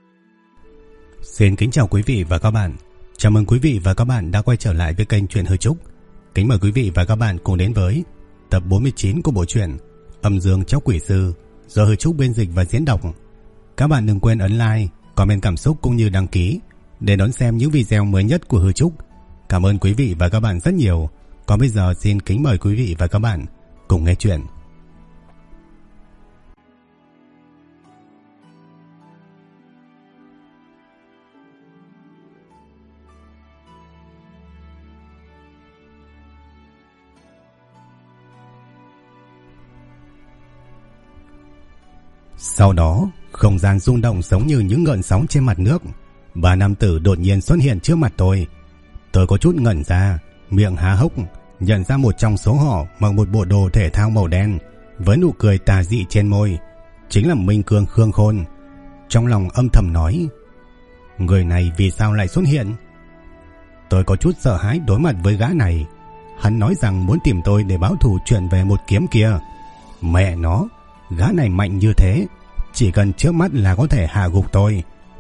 Xin kính chào quý vị và các bạn. Chào mừng quý vị và các bạn đã quay trở lại với kênh Truyện Hư Trúc. Kính mời quý vị và các bạn cùng đến với tập 49 của bộ truyện Âm Dương Chóc Quỷ Sư do Hư Trúc biên dịch và diễn đọc. Các bạn đừng quên ấn like, comment cảm xúc cũng như đăng ký để đón xem những video mới nhất của Hư Trúc. Cảm ơn quý vị và các bạn rất nhiều. Còn bây giờ xin kính mời quý vị và các bạn cùng nghe chuyện. Sau đó, không gian rung động giống như những gợn sóng trên mặt nước. Ba nam tử đột nhiên xuất hiện trước mặt tôi. Tôi có chút ngẩn ra, miệng há hốc, nhận ra một trong số họ mặc một bộ đồ thể thao màu đen, với nụ cười tà dị trên môi, chính là Minh Cương Khương Khôn. Trong lòng âm thầm nói, người này vì sao lại xuất hiện? Tôi có chút sợ hãi đối mặt với gã này. Hắn nói rằng muốn tìm tôi để báo thù chuyện về một kiếm kia. Mẹ nó, gã này mạnh như thế, chỉ cần trước mắt là có thể hạ gục tôi.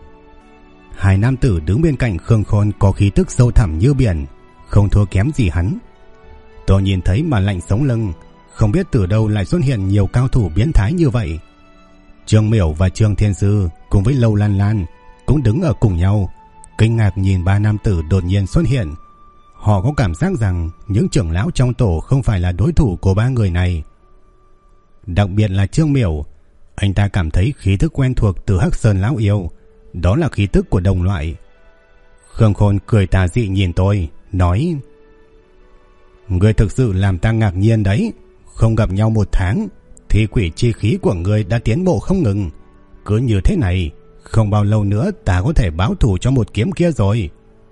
Hai nam tử đứng bên cạnh Khương Khôn có khí tức sâu thẳm như biển, không thua kém gì hắn. Tôi nhìn thấy mà lạnh sống lưng, không biết từ đâu lại xuất hiện nhiều cao thủ biến thái như vậy. Trương Miểu và Trương Thiên Sư cùng với Lâu Lan Lan cũng đứng ở cùng nhau, kinh ngạc nhìn ba nam tử đột nhiên xuất hiện. Họ có cảm giác rằng những trưởng lão trong tổ không phải là đối thủ của ba người này. Đặc biệt là Trương Miểu, anh ta cảm thấy khí tức quen thuộc từ Hắc Sơn lão yêu, đó là khí tức của đồng loại. Khương Khôn cười tà dị nhìn tôi, nói: người thực sự làm ta ngạc nhiên đấy. Không gặp nhau 1 tháng thì quỷ chi khí của người đã tiến bộ không ngừng. Cứ như thế này, không bao lâu nữa ta có thể báo thù cho một kiếm kia rồi.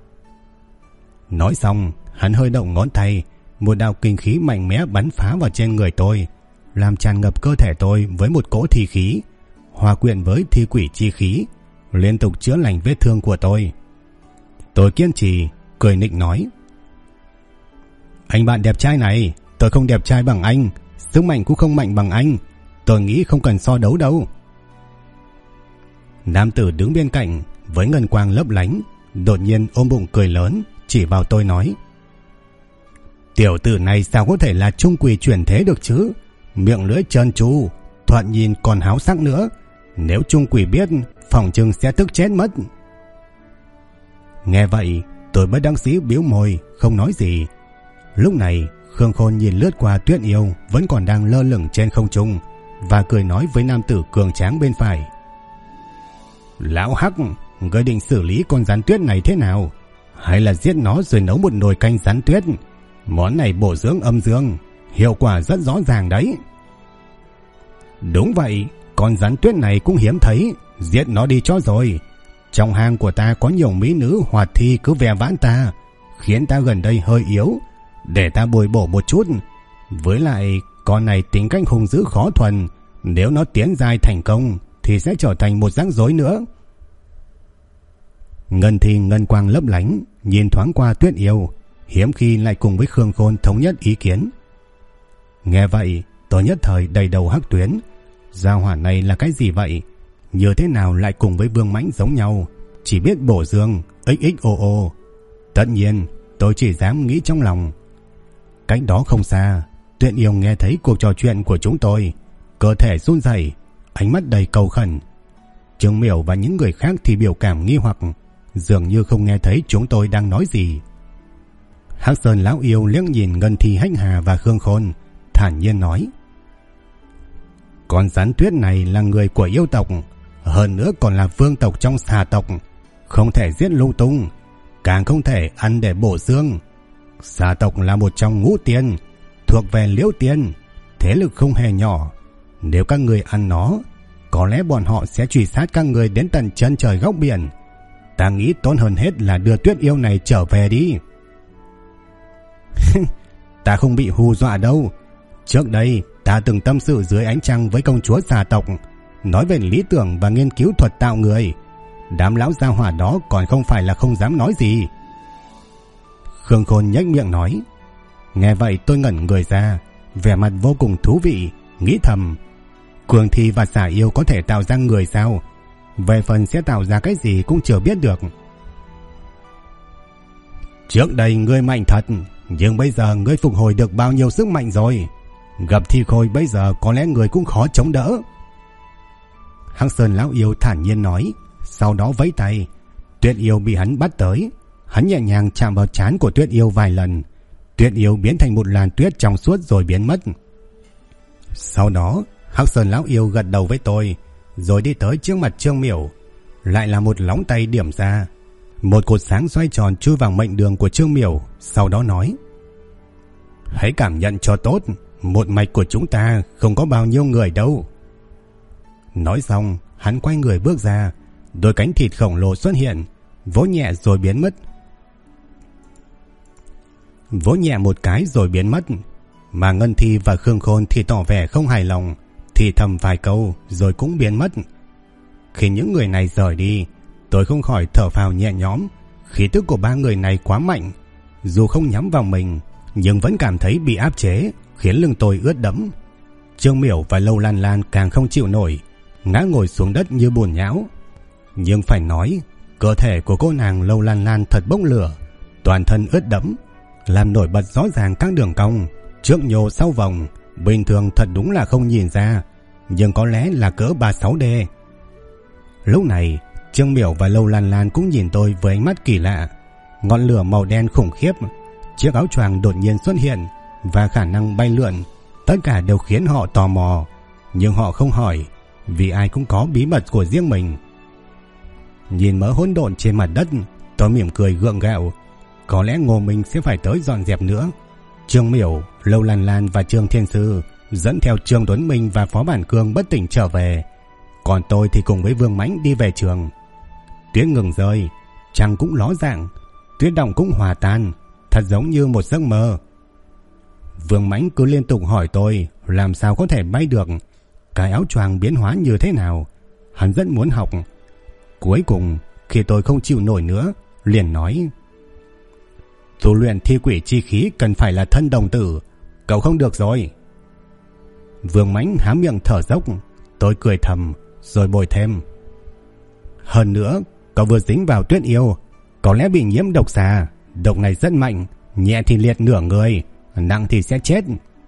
Nói xong, hắn hơi động ngón tay, một đạo kinh khí mạnh mẽ bắn phá vào trên người tôi, làm tràn ngập cơ thể tôi với một cỗ thi khí, hòa quyện với thi quỷ chi khí, liên tục chữa lành vết thương của tôi. Tôi kiên trì, cười nịnh nói: anh bạn đẹp trai này, tôi không đẹp trai bằng anh, sức mạnh cũng không mạnh bằng anh, tôi nghĩ không cần so đấu đâu. Nam tử đứng bên cạnh với ngân quang lấp lánh, đột nhiên ôm bụng cười lớn, chỉ vào tôi nói: tiểu tử này sao có thể là trung quỷ chuyển thế được chứ? Miệng lưỡi trơn tru, thoạt nhìn còn háo sắc nữa. Nếu trung quỷ biết, phòng chừng sẽ tức chết mất. Nghe vậy, tôi bất đắc dĩ bĩu môi, không nói gì. Lúc này, Khương Khôn nhìn lướt qua Tuyết Yêu vẫn còn đang lơ lửng trên không trung, và cười nói với nam tử cường tráng bên phải: lão Hắc, ngươi định xử lý con rắn tuyết này thế nào? Hay là giết nó rồi nấu một nồi canh rắn tuyết? Món này bổ dưỡng âm dương, hiệu quả rất rõ ràng đấy. Đúng vậy, con rắn tuyết này cũng hiếm thấy, giết nó đi cho rồi. Trong hang của ta có nhiều mỹ nữ hoạt thi cứ ve vãn ta, khiến ta gần đây hơi yếu, để ta bồi bổ một chút. Với lại con này tính cách hung dữ khó thuần, nếu nó tiến giai thành công thì sẽ trở thành một rắc rối nữa. Ngân thi ngân quang lấp lánh, nhìn thoáng qua Tuyết Yêu, hiếm khi lại cùng với Khương Khôn thống nhất ý kiến. Nghe vậy, tôi nhất thời đầy đầu hắc tuyến. Gia hỏa này là cái gì vậy? Như thế nào lại cùng với Vương Mãnh giống nhau, chỉ biết bổ dương XXOO. Tất nhiên, tôi chỉ dám nghĩ trong lòng. Cách đó không xa, Tuyết Yêu nghe thấy cuộc trò chuyện của chúng tôi, cơ thể run rẩy, ánh mắt đầy cầu khẩn. Trương Miểu và những người khác thì biểu cảm nghi hoặc, dường như không nghe thấy chúng tôi đang nói gì. Hắc Sơn lão yêu liếc nhìn Ngân Thi Hách Hà và Khương Khôn, thản nhiên nói: con rắn tuyết này là người của yêu tộc, hơn nữa còn là vương tộc trong xà tộc, không thể giết lung tung, càng không thể ăn để bổ dương. Xà tộc là một trong ngũ tiên, thuộc về Liễu Tiên, thế lực không hề nhỏ. Nếu các người ăn nó, có lẽ bọn họ sẽ truy sát các người đến tận chân trời góc biển. Ta nghĩ tốt hơn hết là đưa Tuyết Yêu này trở về đi. Ta không bị hù dọa đâu. Trước đây ta từng tâm sự dưới ánh trăng với công chúa xà tộc, nói về lý tưởng và nghiên cứu thuật tạo người. Đám lão gia hỏa đó còn không phải là không dám nói gì. Khương Khôn nhếch miệng nói. Nghe vậy tôi ngẩn người ra, vẻ mặt vô cùng thú vị, nghĩ thầm: Cường Thi và xà yêu có thể tạo ra người sao? về phần sẽ tạo ra cái gì cũng chưa biết được. Trước đây ngươi mạnh thật, nhưng bây giờ ngươi phục hồi được bao nhiêu sức mạnh rồi? Gặp Thi Khôi bây giờ có lẽ người cũng khó chống đỡ. Hắc Sơn lão yêu thản nhiên nói, sau đó vẫy tay. Tuyết yêu bị hắn bắt tới. Hắn nhẹ nhàng chạm vào trán của Tuyết yêu vài lần. Tuyết yêu biến thành một làn tuyết trong suốt rồi biến mất. Sau đó Hắc Sơn lão yêu gật đầu với tôi, rồi đi tới trước mặt Trương Miểu. Lại là một lóng tay điểm ra. Một cột sáng xoay tròn chui vào mệnh đường của Trương Miểu. Sau đó nói, hãy cảm nhận cho tốt, một mạch của chúng ta không có bao nhiêu người đâu. Nói xong hắn quay người bước ra. Đôi cánh thịt khổng lồ xuất hiện, vỗ nhẹ rồi biến mất. Vỗ nhẹ một cái rồi biến mất. Mà Ngân Thi và Khương Khôn thì tỏ vẻ không hài lòng, thì thầm vài câu rồi cũng biến mất. Khi những người này rời đi, tôi không khỏi thở phào nhẹ nhõm. Khí tức của ba người này quá mạnh, dù không nhắm vào mình nhưng vẫn cảm thấy bị áp chế, khiến lưng tôi ướt đẫm. Trương Miểu và Lâu Lan Lan càng không chịu nổi, ngã ngồi xuống đất như bùn nhão. Nhưng phải nói, cơ thể của cô nàng Lâu Lan Lan thật bốc lửa, toàn thân ướt đẫm, làm nổi bật rõ ràng các đường cong, trước nhô sau vòng. Bình thường thật đúng là không nhìn ra, nhưng có lẽ là cỡ 36D. Lúc này Trương Miểu và Lâu Lan Lan cũng nhìn tôi với ánh mắt kỳ lạ. Ngọn lửa màu đen khủng khiếp, chiếc áo choàng đột nhiên xuất hiện và khả năng bay lượn, tất cả đều khiến họ tò mò. Nhưng họ không hỏi, vì ai cũng có bí mật của riêng mình. Nhìn mớ hỗn độn trên mặt đất, tôi mỉm cười gượng gạo. Có lẽ Ngô Minh sẽ phải tới dọn dẹp nữa. Trương Miểu, Lâu Lan Lan và Trương Thiên Sư dẫn theo Trương Tuấn Minh và Phó Bản Cương bất tỉnh trở về. Còn tôi thì cùng với Vương Mãnh đi về trường. Tuyết ngừng rơi, trăng cũng ló dạng, tuyết động cũng hòa tan, thật giống như một giấc mơ. Vương Mãnh cứ liên tục hỏi tôi làm sao có thể bay được, cái áo choàng biến hóa như thế nào. Hắn rất muốn học. Cuối cùng khi tôi không chịu nổi nữa, liền nói, tu luyện thi quỷ chi khí cần phải là thân đồng tử, cậu không được rồi. Vương Mãnh há miệng thở dốc. Tôi cười thầm rồi bồi thêm, hơn nữa cậu vừa dính vào Tuyết yêu, có lẽ bị nhiễm độc xà. Độc này rất mạnh, nhẹ thì liệt nửa người, nặng thì sẽ chết.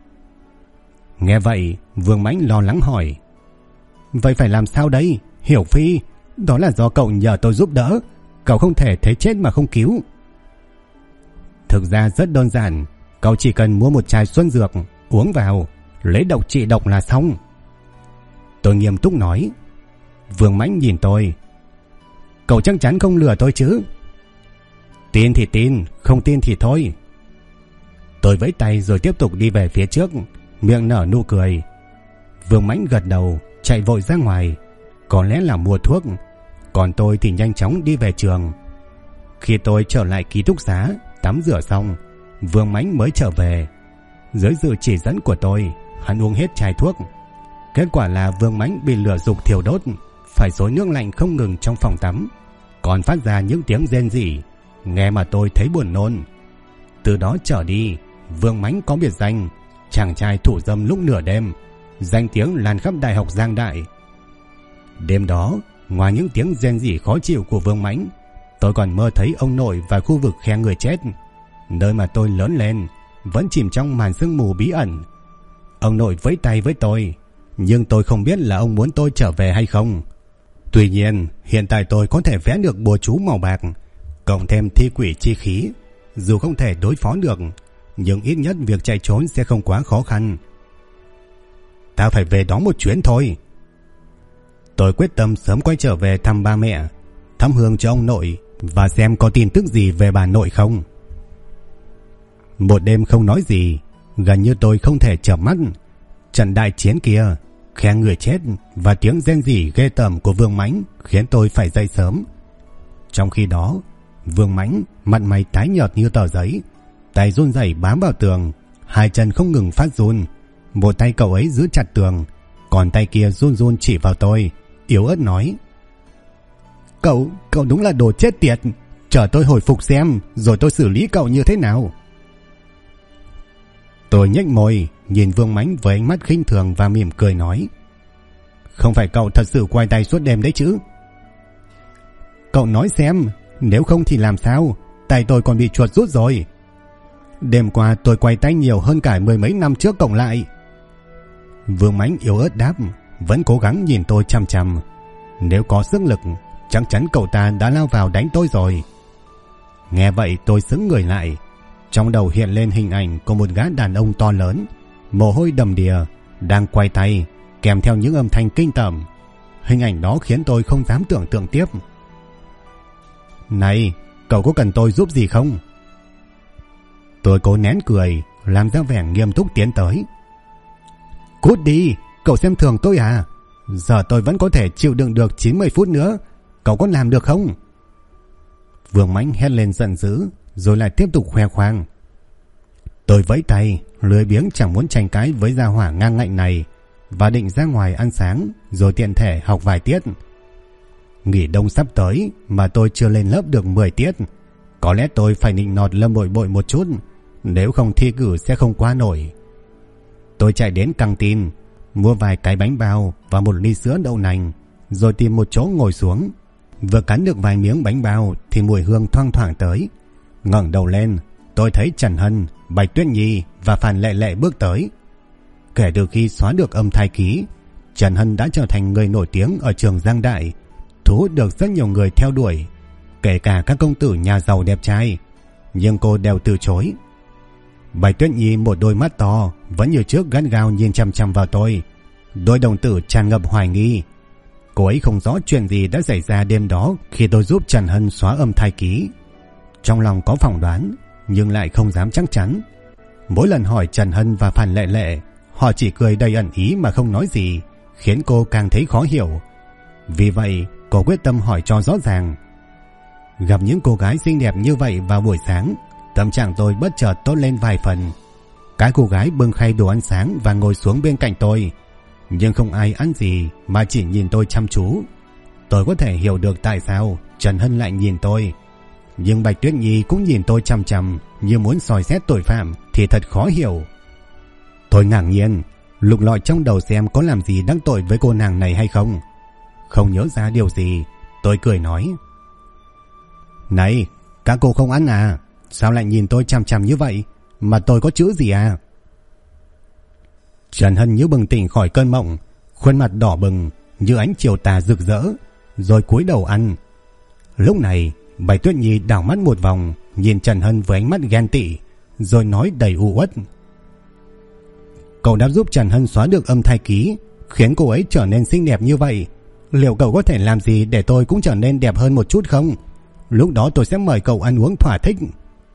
Nghe vậy Vương Mãnh lo lắng hỏi, vậy phải làm sao đây Hiểu Phi? Đó là do cậu nhờ tôi giúp đỡ, cậu không thể thấy chết mà không cứu. Thực ra rất đơn giản, cậu chỉ cần mua một chai xuân dược, uống vào, lấy độc trị độc là xong. Tôi nghiêm túc nói. Vương Mãnh nhìn tôi, cậu chắc chắn không lừa tôi chứ? Tin thì tin, không tin thì thôi. Tôi vẫy tay rồi tiếp tục đi về phía trước, miệng nở nụ cười. Vương Mãnh gật đầu, chạy vội ra ngoài, có lẽ là mua thuốc. Còn tôi thì nhanh chóng đi về trường. Khi tôi trở lại ký túc xá, tắm rửa xong, Vương Mãnh mới trở về. Dưới sự chỉ dẫn của tôi, hắn uống hết chai thuốc. Kết quả là Vương Mãnh bị lửa dục thiêu đốt, phải xối nước lạnh không ngừng trong phòng tắm, còn phát ra những tiếng rên rỉ, nghe mà tôi thấy buồn nôn. Từ đó trở đi, Vương Mãnh có biệt danh chàng trai thủ dâm lúc nửa đêm, danh tiếng lan khắp Đại học Giang Đại. Đêm đó, ngoài những tiếng rên rỉ khó chịu của Vương Mãnh, tôi còn mơ thấy ông nội và khu vực khe người chết, nơi mà tôi lớn lên, vẫn chìm trong màn sương mù bí ẩn. Ông nội vẫy tay với tôi, nhưng tôi không biết là ông muốn tôi trở về hay không. Tuy nhiên, hiện tại tôi có thể vẽ được bùa chú màu bạc, cộng thêm thi quỷ chi khí. Dù không thể đối phó được, nhưng ít nhất việc chạy trốn sẽ không quá khó khăn. Ta phải về đó một chuyến thôi. Tôi quyết tâm sớm quay trở về thăm ba mẹ, thăm hương cho ông nội và xem có tin tức gì về bà nội không. Một đêm không nói gì, gần như tôi không thể chợp mắt. Trận đại chiến kia, khe người chết và tiếng rên rỉ ghê tởm của Vương Mãnh khiến tôi phải dậy sớm. Trong khi đó, Vương Mãnh mặt mày tái nhợt như tờ giấy, tay run rẩy bám vào tường, hai chân không ngừng phát run. Một tay cậu ấy giữ chặt tường, còn tay kia run run chỉ vào tôi, yếu ớt nói, Cậu đúng là đồ chết tiệt, chờ tôi hồi phục xem rồi tôi xử lý cậu như thế nào. Tôi nhếch môi nhìn Vương Mãnh với ánh mắt khinh thường và mỉm cười nói, không phải cậu thật sự quay tay suốt đêm đấy chứ? cậu nói xem, nếu không thì làm sao? Tay tôi còn bị chuột rút rồi. Đêm qua tôi quay tay nhiều hơn cả 10 mấy năm trước cộng lại. Vương Mãnh yếu ớt đáp, vẫn cố gắng nhìn tôi chằm chằm. Nếu có sức lực, chắc chắn cậu ta đã lao vào đánh tôi rồi. Nghe vậy tôi sững người lại. Trong đầu hiện lên hình ảnh của một gã đàn ông to lớn, mồ hôi đầm đìa, đang quay tay, kèm theo những âm thanh kinh tởm. Hình ảnh đó khiến tôi không dám tưởng tượng tiếp. Này, cậu có cần tôi giúp gì không? Tôi cố nén cười, làm ra vẻ nghiêm túc tiến tới. Cút đi, cậu xem thường tôi à? Giờ tôi vẫn có thể chịu đựng được 90 phút nữa. Cậu có làm được không? Vương Mãnh hét lên giận dữ, rồi lại tiếp tục khoe khoang. Tôi vẫy tay, lười biếng chẳng muốn tranh cãi với gia hỏa ngang ngạnh này, và định ra ngoài ăn sáng, rồi tiện thể học vài tiết. Nghỉ đông sắp tới mà tôi chưa lên lớp được 10 tiết. Có lẽ tôi phải nịnh nọt Lâm Bội Bội một chút, nếu không thi cử sẽ không qua nổi. Tôi chạy đến căng tin, mua vài cái bánh bao và một ly sữa đậu nành, rồi tìm một chỗ ngồi xuống. Vừa cắn được vài miếng bánh bao thì mùi hương thoang thoảng tới. Ngẩng đầu lên, tôi thấy Trần Hân, Bạch Tuyết Nhi và Phan Lệ Lệ bước tới. Kể từ khi xóa được âm thai ký, Trần Hân đã trở thành người nổi tiếng ở trường Giang Đại, thu hút được rất nhiều người theo đuổi, kể cả các công tử nhà giàu đẹp trai, nhưng cô đều từ chối. Bạch Tuyết Nhi một đôi mắt to vẫn như trước gắt gao nhìn chằm chằm vào tôi, đôi đồng tử tràn ngập hoài nghi. Cô ấy không rõ chuyện gì đã xảy ra đêm đó khi tôi giúp Trần Hân xóa âm thai ký. Trong lòng có phỏng đoán, nhưng lại không dám chắc chắn. Mỗi lần hỏi Trần Hân và Phan Lệ Lệ, họ chỉ cười đầy ẩn ý mà không nói gì, khiến cô càng thấy khó hiểu. Vì vậy, cô quyết tâm hỏi cho rõ ràng. Gặp những cô gái xinh đẹp như vậy vào buổi sáng, tâm trạng tôi bất chợt tốt lên vài phần. Các cô gái bưng khay đồ ăn sáng và ngồi xuống bên cạnh tôi, nhưng không ai ăn gì mà chỉ nhìn tôi chăm chú. Tôi có thể hiểu được tại sao Trần Hân lại nhìn tôi, nhưng Bạch Tuyết Nhi cũng nhìn tôi chằm chằm như muốn soi xét tội phạm thì thật khó hiểu. Tôi ngạc nhiên, lục lọi trong đầu xem có làm gì đắc tội với cô nàng này hay không. Không nhớ ra điều gì, tôi cười nói. Này, các cô không ăn à? Sao lại nhìn tôi chằm chằm như vậy? Mà tôi có chữ gì à? Trần Hân như bừng tỉnh khỏi cơn mộng, khuôn mặt đỏ bừng như ánh chiều tà rực rỡ, rồi cúi đầu ăn. Lúc này Bạch Tuyết Nhi đảo mắt một vòng, nhìn Trần Hân với ánh mắt ghen tị, rồi nói đầy u uất. Cậu đã giúp Trần Hân xóa được âm thai ký, khiến cô ấy trở nên xinh đẹp như vậy. Liệu cậu có thể làm gì để tôi cũng trở nên đẹp hơn một chút không? Lúc đó tôi sẽ mời cậu ăn uống thỏa thích.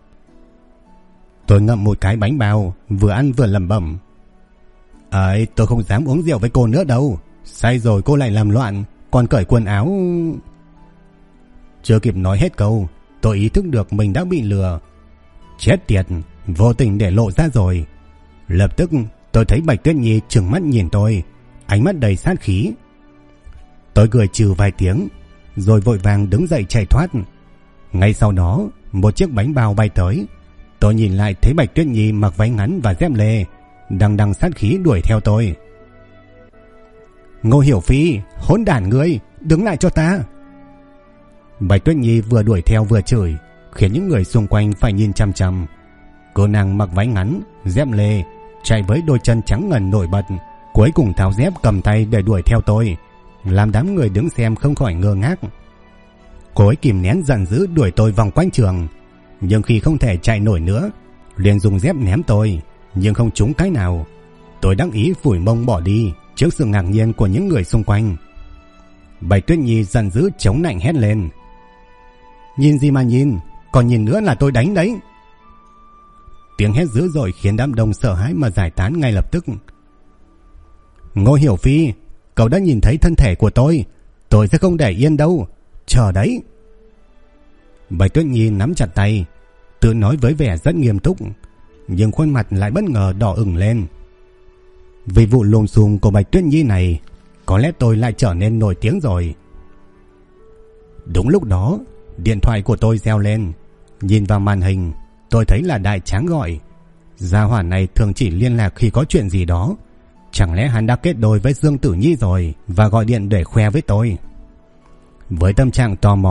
Tôi ngậm một cái bánh bao, vừa ăn vừa lẩm bẩm. Ấy, tôi không dám uống rượu với cô nữa đâu. Say rồi cô lại làm loạn, còn cởi quần áo. Chưa kịp nói hết câu, tôi ý thức được mình đã bị lừa. Chết tiệt, vô tình để lộ ra rồi. Lập tức tôi thấy Bạch Tuyết Nhi trừng mắt nhìn tôi, ánh mắt đầy sát khí. Tôi cười trừ vài tiếng, rồi vội vàng đứng dậy chạy thoát. Ngay sau đó, một chiếc bánh bao bay tới. Tôi nhìn lại thấy Bạch Tuyết Nhi mặc váy ngắn và dép lê, đằng sát khí đuổi theo tôi. Ngô Hiểu Phi, hỗn đản ngươi, đứng lại cho ta! Bạch Tuyết Nhi vừa đuổi theo vừa chửi, khiến những người xung quanh phải nhìn chăm chăm. Cô nàng mặc váy ngắn, dép lê, chạy với đôi chân trắng ngần nổi bật, cuối cùng tháo dép cầm tay để đuổi theo tôi, làm đám người đứng xem không khỏi ngơ ngác. Cô ấy kìm nén giận dữ đuổi tôi vòng quanh trường, nhưng khi không thể chạy nổi nữa, liền dùng dép ném tôi, nhưng không trúng cái nào. Tôi đắc ý phủi mông bỏ đi trước sự ngạc nhiên của những người xung quanh. Bạch Tuyết Nhi giận dữ chống nạnh hét lên. Nhìn gì mà nhìn, còn nhìn nữa là tôi đánh đấy. Tiếng hét dữ dội khiến đám đông sợ hãi mà giải tán ngay lập tức. Ngô Hiểu Phi, cậu đã nhìn thấy thân thể của tôi sẽ không để yên đâu, chờ đấy. Bạch Tuyết Nhi nắm chặt tay, tự nói với vẻ rất nghiêm túc, nhưng khuôn mặt lại bất ngờ đỏ ửng lên. Vì vụ lùm xùm của Bạch Tuyết Nhi này, có lẽ tôi lại trở nên nổi tiếng rồi. Đúng lúc đó, điện thoại của tôi reo lên. Nhìn vào màn hình, tôi thấy là Đại Tráng gọi. Gia hỏa này thường chỉ liên lạc khi có chuyện gì đó. Chẳng lẽ hắn đã kết đôi với Dương Tử Nhi rồi và gọi điện để khoe với tôi? Với tâm trạng tò mò,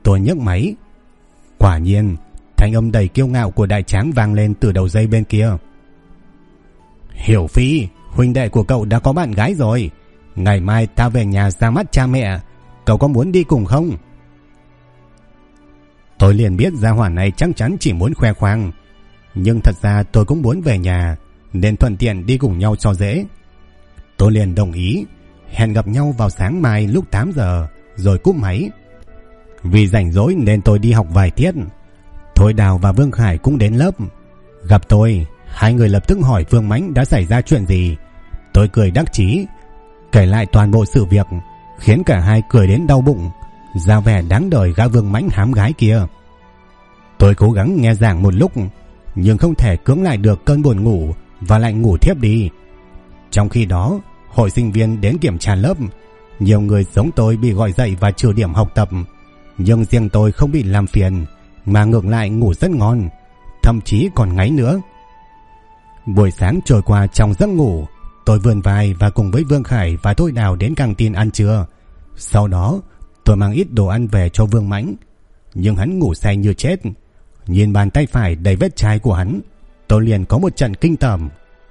Tôi nhấc máy. Quả nhiên, thanh âm đầy kiêu ngạo của đại tráng vang lên từ đầu dây bên kia. Hiểu Phi, huynh đệ của cậu đã có bạn gái rồi. Ngày mai ta về nhà ra mắt cha mẹ. Cậu có muốn đi cùng không? Tôi liền biết gia hỏa này chắc chắn chỉ muốn khoe khoang. Nhưng thật ra tôi cũng muốn về nhà, nên thuận tiện đi cùng nhau cho dễ. Tôi liền đồng ý, hẹn gặp nhau vào sáng mai lúc 8 giờ, rồi cúp máy. Vì rảnh rỗi nên tôi đi học vài tiết. Thôi Đào và Vương Khải cũng đến lớp. Gặp tôi, hai người lập tức hỏi Vương Mãnh đã xảy ra chuyện gì. Tôi cười đắc chí, kể lại toàn bộ sự việc, khiến cả hai cười đến đau bụng, ra vẻ đáng đời gã Vương Mãnh hám gái kia. Tôi cố gắng nghe giảng một lúc, nhưng không thể cưỡng lại được cơn buồn ngủ và lại ngủ thiếp đi. Trong khi đó, hội sinh viên đến kiểm tra lớp. Nhiều người giống tôi bị gọi dậy và trừ điểm học tập, nhưng riêng tôi không bị làm phiền, mà ngược lại ngủ rất ngon, thậm chí còn ngáy nữa. Buổi sáng trôi qua trong giấc ngủ. Tôi vươn vai và cùng với Vương Khải và Thôi Đào đến căng tin ăn trưa. Sau đó tôi mang ít đồ ăn về cho Vương Mãnh, nhưng hắn ngủ say như chết. Nhìn bàn tay phải đầy vết chai của hắn, tôi liền có một trận kinh tởm.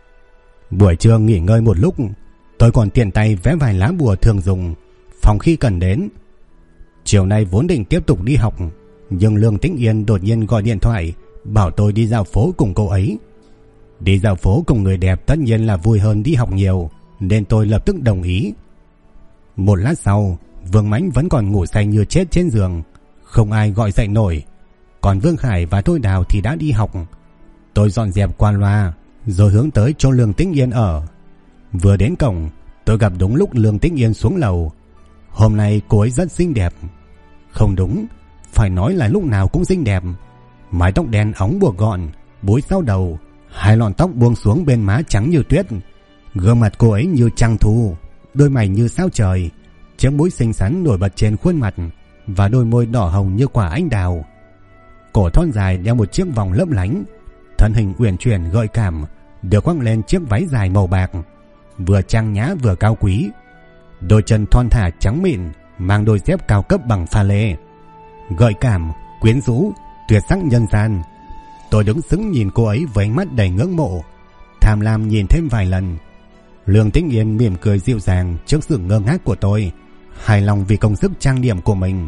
Buổi trưa nghỉ ngơi một lúc, tôi còn tiện tay vẽ vài lá bùa thường dùng, phòng khi cần đến. Chiều nay vốn định tiếp tục đi học, nhưng Lương Tĩnh Yên đột nhiên gọi điện thoại bảo tôi đi dạo phố cùng cô ấy. Đi dạo phố cùng người đẹp tất nhiên là vui hơn đi học nhiều, nên tôi lập tức đồng ý. Một lát sau, Vương Mãnh vẫn còn ngủ say như chết trên giường, không ai gọi dậy nổi. Còn Vương Khải và Thôi Đào thì đã đi học. Tôi dọn dẹp qua loa rồi hướng tới chỗ Lương Tĩnh Yên ở. Vừa đến cổng, tôi gặp đúng lúc Lương Tĩnh Yên xuống lầu. Hôm nay cô ấy rất xinh đẹp. Không đúng, phải nói là lúc nào cũng xinh đẹp. Mái tóc đen óng buộc gọn, búi sau đầu, hai lọn tóc buông xuống bên má trắng như tuyết. Gương mặt cô ấy như trăng thu, đôi mày như sao trời, chiếc mũi xinh xắn nổi bật trên khuôn mặt, và đôi môi đỏ hồng như quả anh đào. Cổ thon dài đeo một chiếc vòng lấp lánh, thân hình uyển chuyển gợi cảm, được khoác lên chiếc váy dài màu bạc, vừa trang nhã vừa cao quý. Đôi chân thon thả trắng mịn, mang đôi dép cao cấp bằng pha lê, gợi cảm, quyến rũ, tuyệt sắc nhân gian. Tôi đứng sững nhìn cô ấy với ánh mắt đầy ngưỡng mộ, tham lam nhìn thêm vài lần. Lương Tĩnh Yên mỉm cười dịu dàng trước sự ngơ ngác của tôi, hài lòng vì công sức trang điểm của mình.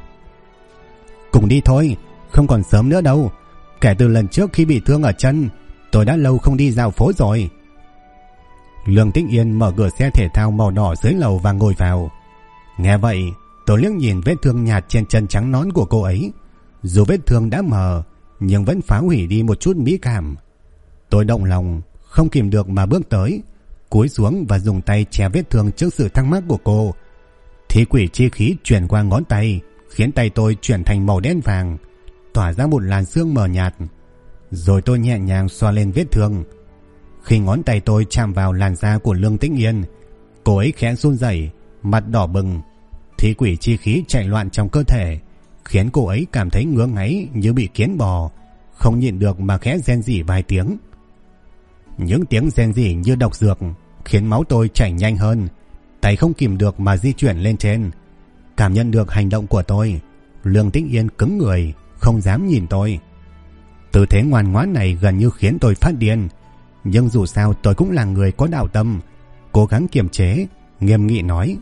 Cùng đi thôi, không còn sớm nữa đâu. Kể từ lần trước khi bị thương ở chân, tôi đã lâu không đi dạo phố rồi. Lương Tĩnh Yên mở cửa xe thể thao màu đỏ dưới lầu và ngồi vào. Nghe vậy, tôi liếc nhìn vết thương nhạt trên chân trắng nõn của cô ấy. Dù vết thương đã mờ, nhưng vẫn phá hủy đi một chút mỹ cảm. Tôi động lòng, không kìm được mà bước tới, cúi xuống và dùng tay che vết thương trước sự thắc mắc của cô. Thí quỷ chi khí chuyển qua ngón tay, khiến tay tôi chuyển thành màu đen vàng, tỏa ra một làn sương mờ nhạt. Rồi tôi nhẹ nhàng xoa lên vết thương. Khi ngón tay tôi chạm vào làn da của Lương Tĩnh Yên, cô ấy khẽ run rẩy, mặt đỏ bừng. Thí quỷ chi khí chạy loạn trong cơ thể, khiến cô ấy cảm thấy ngứa ngáy như bị kiến bò, không nhịn được mà khẽ rên rỉ vài tiếng. Những tiếng rên rỉ như độc dược khiến máu tôi chảy nhanh hơn, tay không kìm được mà di chuyển lên trên. Cảm nhận được hành động của tôi, Lương Tĩnh Yên cứng người, không dám nhìn tôi. Tư thế ngoan ngoãn này gần như khiến tôi phát điên, nhưng dù sao tôi cũng là người có đạo tâm, cố gắng kiềm chế, nghiêm nghị nói: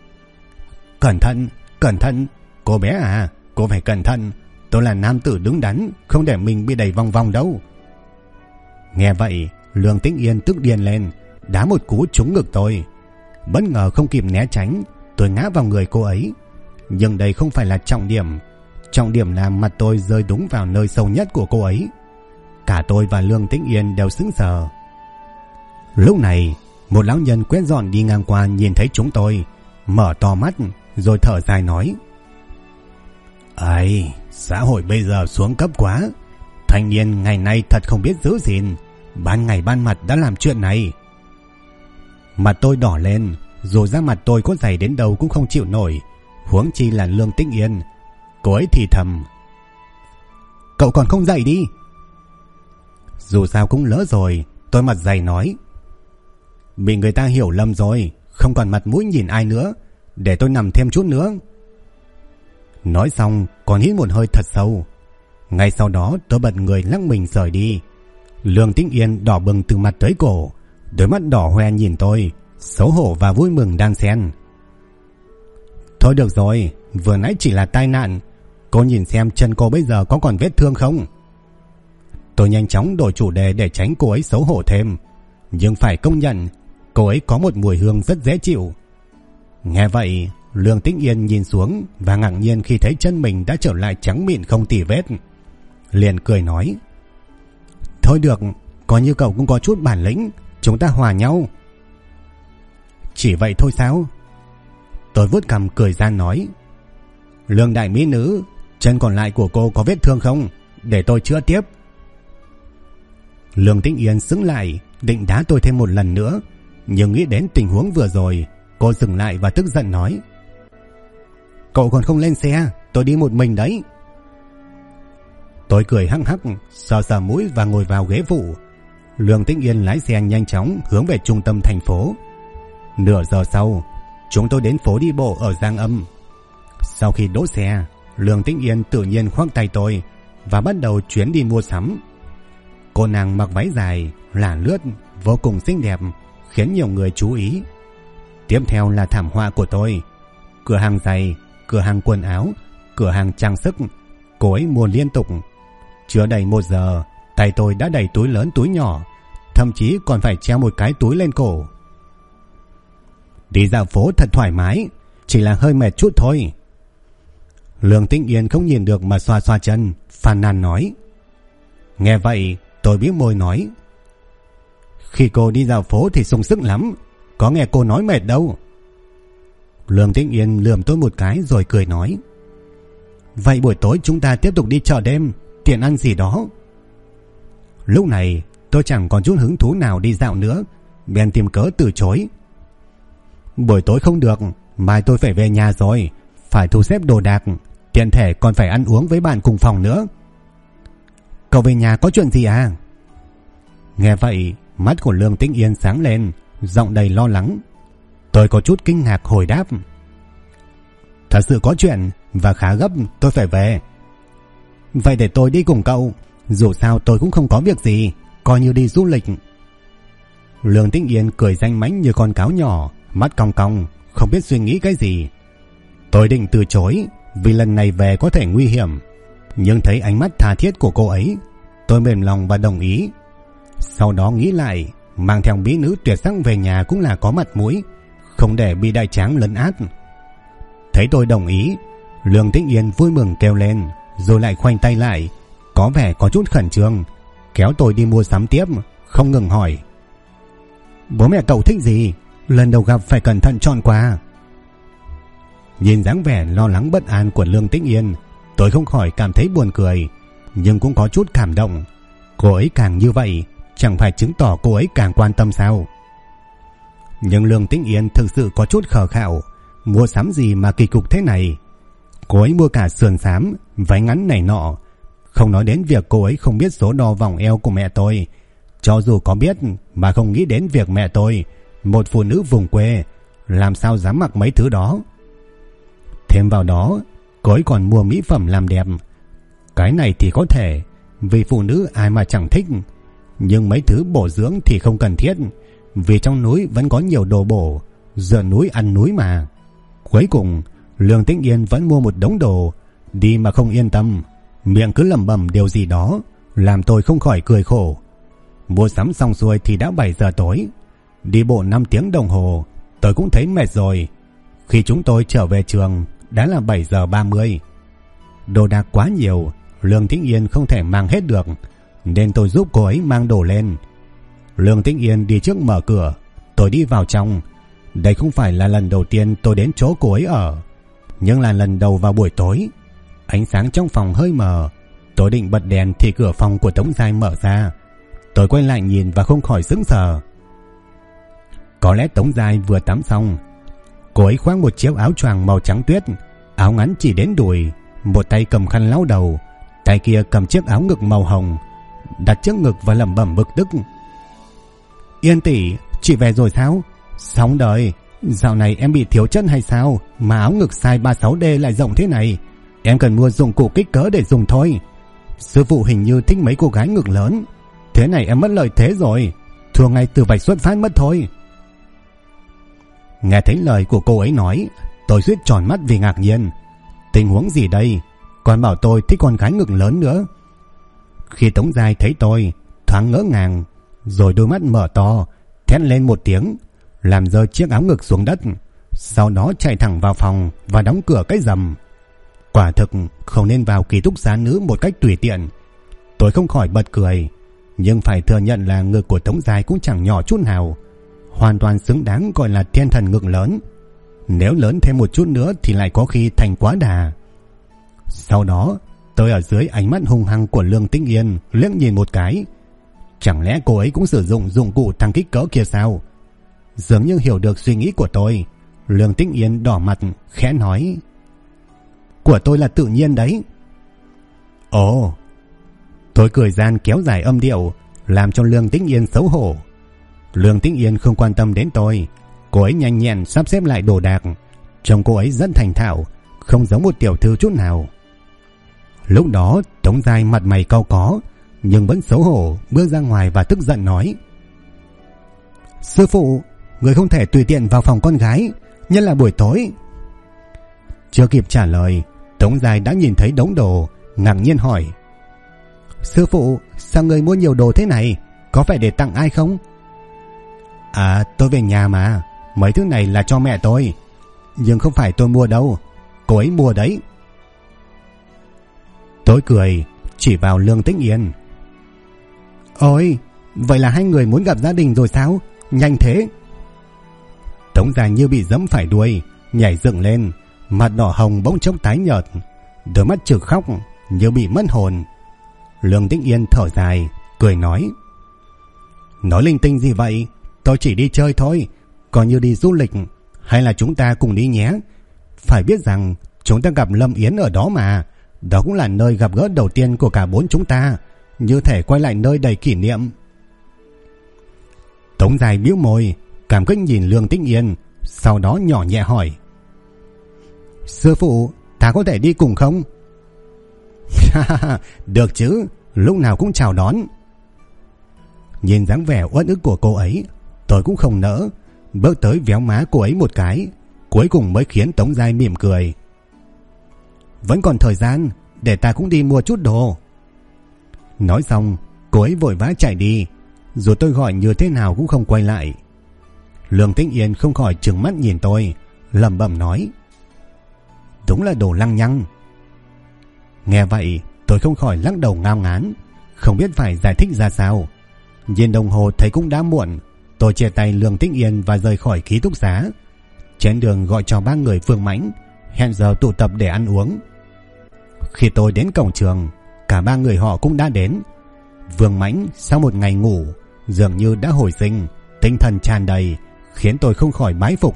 Cẩn thận, cẩn thận, cô bé à, cô phải cẩn thận. Tôi là nam tử đứng đắn, không để mình bị đẩy vòng vòng đâu. Nghe vậy, Lương Tĩnh Yên tức điên lên, đá một cú trúng ngực tôi. Bất ngờ không kịp né tránh, tôi ngã vào người cô ấy. Nhưng đây không phải là trọng điểm. Trọng điểm là mặt tôi rơi đúng vào nơi sâu nhất của cô ấy. Cả tôi và Lương Tĩnh Yên đều sững sờ. Lúc này, một lão nhân quét dọn đi ngang qua nhìn thấy chúng tôi, mở to mắt rồi thở dài nói: Ấy, xã hội bây giờ xuống cấp quá. Thanh niên ngày nay thật không biết giữ gìn, ban ngày ban mặt đã làm chuyện này. Mặt tôi đỏ lên, dù da mặt tôi có dày đến đâu cũng không chịu nổi, huống chi là Lương Tĩnh Yên. Cô ấy thì thầm: Cậu còn không dậy đi. Dù sao cũng lỡ rồi, tôi mặt dày nói: Bị người ta hiểu lầm rồi, không còn mặt mũi nhìn ai nữa, để tôi nằm thêm chút nữa. Nói xong còn hít một hơi thật sâu. Ngay sau đó tôi bật người lắc mình rời đi. Lương Tĩnh Yên đỏ bừng từ mặt tới cổ, đôi mắt đỏ hoe nhìn tôi, xấu hổ và vui mừng đan xen. Thôi được rồi, vừa nãy chỉ là tai nạn. Cô nhìn xem chân cô bây giờ có còn vết thương không? Tôi nhanh chóng đổi chủ đề để tránh cô ấy xấu hổ thêm. Nhưng phải công nhận, cô ấy có một mùi hương rất dễ chịu. Nghe vậy, Lương Tĩnh Yên nhìn xuống và ngạc nhiên khi thấy chân mình đã trở lại trắng mịn không tì vết. Liền cười nói: Thôi được, coi như cậu cũng có chút bản lĩnh, chúng ta hòa nhau. Chỉ vậy thôi sao? Tôi vuốt cằm cười gian nói: Lương đại mỹ nữ, chân còn lại của cô có vết thương không? Để tôi chữa tiếp. Lương Tĩnh Yên sững lại, định đá tôi thêm một lần nữa, nhưng nghĩ đến tình huống vừa rồi, cô dừng lại và tức giận nói: Cậu còn không lên xe, tôi đi một mình đấy. Tôi cười hắc hắc, sờ sờ mũi và ngồi vào ghế phụ. Lương Tĩnh Yên lái xe nhanh chóng hướng về trung tâm thành phố. Nửa giờ sau, chúng tôi đến phố đi bộ ở Giang Âm. Sau khi đỗ xe, Lương Tĩnh Yên tự nhiên khoác tay tôi và bắt đầu chuyến đi mua sắm. Cô nàng mặc váy dài, lả lướt, vô cùng xinh đẹp, khiến nhiều người chú ý. Tiếp theo là thảm họa của tôi. Cửa hàng giày, cửa hàng quần áo, cửa hàng trang sức, cô ấy mua liên tục. Chưa đầy 1 giờ, tay tôi đã đầy túi lớn túi nhỏ, thậm chí còn phải treo một cái túi lên cổ. Đi dạo phố thật thoải mái, chỉ là hơi mệt chút thôi. Lương Tĩnh Yên không nhìn được mà xoa xoa chân, phàn nàn nói. Nghe vậy, tôi bĩu môi nói: Khi cô đi dạo phố thì sung sức lắm, có nghe cô nói mệt đâu. Lương Tĩnh Yên lườm tôi một cái rồi cười nói: Vậy buổi tối chúng ta tiếp tục đi chợ đêm, tiện ăn gì đó. Lúc này tôi chẳng còn chút hứng thú nào đi dạo nữa, bèn tìm cớ từ chối. Buổi tối không được, mai tôi phải về nhà rồi, phải thu xếp đồ đạc, tiện thể còn phải ăn uống với bạn cùng phòng nữa. Cậu về nhà có chuyện gì à? Nghe vậy, mắt của Lương Tĩnh Yên sáng lên, giọng đầy lo lắng. Tôi có chút kinh ngạc hồi đáp: Thật sự có chuyện và khá gấp, tôi phải về. Vậy để tôi đi cùng cậu, dù sao tôi cũng không có việc gì, coi như đi du lịch. Lương Tĩnh Yên cười danh mãnh như con cáo nhỏ, mắt cong cong, không biết suy nghĩ cái gì. Tôi định từ chối vì lần này về có thể nguy hiểm, nhưng thấy ánh mắt tha thiết của cô ấy, tôi mềm lòng và đồng ý. Sau đó nghĩ lại, mang theo mỹ nữ tuyệt sắc về nhà cũng là có mặt mũi, không để bị đại tráng lấn át. Thấy tôi đồng ý, Lương Tĩnh Yên vui mừng kêu lên, rồi lại khoanh tay lại, có vẻ có chút khẩn trương, kéo tôi đi mua sắm tiếp, không ngừng hỏi: Bố mẹ cậu thích gì? Lần đầu gặp phải cẩn thận chọn quà. Nhìn dáng vẻ lo lắng bất an của Lương Tĩnh Yên, tôi không khỏi cảm thấy buồn cười, nhưng cũng có chút cảm động. Cô ấy càng như vậy, chẳng phải chứng tỏ cô ấy càng quan tâm sao? Nhưng Lương Tĩnh Yên thực sự có chút khờ khạo, mua sắm gì mà kỳ cục thế này? Cô ấy mua cả sườn xám, váy ngắn này nọ, không nói đến việc cô ấy không biết số đo vòng eo của mẹ tôi. Cho dù có biết mà không nghĩ đến việc mẹ tôi, một phụ nữ vùng quê, làm sao dám mặc mấy thứ đó. Thêm vào đó, cô ấy còn mua mỹ phẩm làm đẹp. Cái này thì có thể, vì phụ nữ ai mà chẳng thích. Nhưng mấy thứ bổ dưỡng thì không cần thiết, vì trong núi vẫn có nhiều đồ bổ, dựa núi ăn núi mà. Cuối cùng, Lương Tĩnh Yên vẫn mua một đống đồ, đi mà không yên tâm, miệng cứ lẩm bẩm điều gì đó, làm tôi không khỏi cười khổ. Mua sắm xong xuôi thì đã 7 giờ tối. Đi bộ 5 tiếng đồng hồ, tôi cũng thấy mệt rồi. Khi chúng tôi trở về trường, đã là 7 giờ 30. Đồ đạc quá nhiều, Lương Tĩnh Yên không thể mang hết được, nên tôi giúp cô ấy mang đồ lên. Lương Tĩnh Yên đi trước mở cửa, tôi đi vào trong. Đây không phải là lần đầu tiên tôi đến chỗ cô ấy ở, nhưng là lần đầu vào buổi tối. Ánh sáng trong phòng hơi mờ, tôi định bật đèn thì cửa phòng của Tống Giai mở ra. Tôi quay lại nhìn và không khỏi sững sờ. Có lẽ Tống Giai vừa tắm xong. Cô ấy khoác một chiếc áo choàng màu trắng tuyết, áo ngắn chỉ đến đùi, một tay cầm khăn lau đầu, tay kia cầm chiếc áo ngực màu hồng, đặt trước ngực và lẩm bẩm bực tức: Yên tỷ, chị về rồi sao? Sóng đời, dạo này em bị thiếu chất hay sao mà áo ngực size 36D lại rộng thế này? Em cần mua dụng cụ kích cỡ để dùng thôi. Sư phụ hình như thích mấy cô gái ngực lớn. Thế này em mất lợi thế rồi. Thua ngay từ vạch xuất phát mất thôi. Nghe thấy lời của cô ấy nói, tôi suýt tròn mắt vì ngạc nhiên. Tình huống gì đây? Còn bảo tôi thích con gái ngực lớn nữa. Khi Tống Giai thấy tôi, thoáng ngỡ ngàng, rồi đôi mắt mở to, thét lên một tiếng, làm rơi chiếc áo ngực xuống đất. Sau đó chạy thẳng vào phòng và đóng cửa cái rầm. Quả thực không nên vào ký túc xá nữ một cách tùy tiện. Tôi không khỏi bật cười, nhưng phải thừa nhận là ngực của Tống Giai cũng chẳng nhỏ chút nào, hoàn toàn xứng đáng gọi là thiên thần ngực lớn. Nếu lớn thêm một chút nữa thì lại có khi thành quá đà. Sau đó tôi ở dưới ánh mắt hung hăng của Lương Tĩnh Yên liếc nhìn một cái. Chẳng lẽ cô ấy cũng sử dụng dụng cụ tăng kích cỡ kia sao? Dường như hiểu được suy nghĩ của tôi, Lương Tĩnh Yên đỏ mặt khẽ nói: Của tôi là tự nhiên đấy. Ồ. Tôi cười gian kéo dài âm điệu, làm cho Lương Tĩnh Yên xấu hổ. Lương Tĩnh Yên không quan tâm đến tôi. Cô ấy nhanh nhẹn sắp xếp lại đồ đạc. Trông cô ấy rất thành thạo, không giống một tiểu thư chút nào. Lúc đó Tống Giai mặt mày cau có, nhưng vẫn xấu hổ bước ra ngoài và tức giận nói: Sư phụ, người không thể tùy tiện vào phòng con gái, nhất là buổi tối. Chưa kịp trả lời, Tống Giai đã nhìn thấy đống đồ, ngạc nhiên hỏi: Sư phụ, sao người mua nhiều đồ thế này? Có phải để tặng ai không? À, tôi về nhà mà. Mấy thứ này là cho mẹ tôi. Nhưng không phải tôi mua đâu, cô ấy mua đấy. Tôi cười, chỉ vào Lương Tĩnh Yên: Ôi, vậy là hai người muốn gặp gia đình rồi sao? Nhanh thế. Tống Giai như bị giẫm phải đuôi, nhảy dựng lên, mặt đỏ hồng bỗng chốc tái nhợt, đôi mắt trực khóc như bị mất hồn. Lương Tĩnh Yên thở dài, cười nói: Nói linh tinh gì vậy? Tôi chỉ đi chơi thôi, còn như đi du lịch. Hay là chúng ta cùng đi nhé? Phải biết rằng chúng ta gặp Lâm Yến ở đó mà. Đó cũng là nơi gặp gỡ đầu tiên của cả bốn chúng ta, như thể quay lại nơi đầy kỷ niệm. Tống Giai bĩu môi, cảm kích nhìn Lương Tĩnh Yên, sau đó nhỏ nhẹ hỏi: Sư phụ, ta có thể đi cùng không? Được chứ, lúc nào cũng chào đón. Nhìn dáng vẻ uất ức của cô ấy, tôi cũng không nỡ, bước tới véo má cô ấy một cái, cuối cùng mới khiến Tống Giai mỉm cười: Vẫn còn thời gian, để ta cũng đi mua chút đồ. Nói xong, cô ấy vội vã chạy đi, rồi tôi gọi như thế nào cũng không quay lại. Lương Tĩnh Yên không khỏi trừng mắt nhìn tôi, lẩm bẩm nói: Đúng là đồ lăng nhăng. Nghe vậy, tôi không khỏi lắc đầu ngao ngán, không biết phải giải thích ra sao. Nhìn đồng hồ thấy cũng đã muộn, tôi chia tay Lương Tĩnh Yên và rời khỏi ký túc xá. Trên đường gọi cho ba người Phương Mãnh, hẹn giờ tụ tập để ăn uống. Khi tôi đến cổng trường, cả ba người họ cũng đã đến. Vương Mãnh sau một ngày ngủ dường như đã hồi sinh, tinh thần tràn đầy, khiến tôi không khỏi bái phục.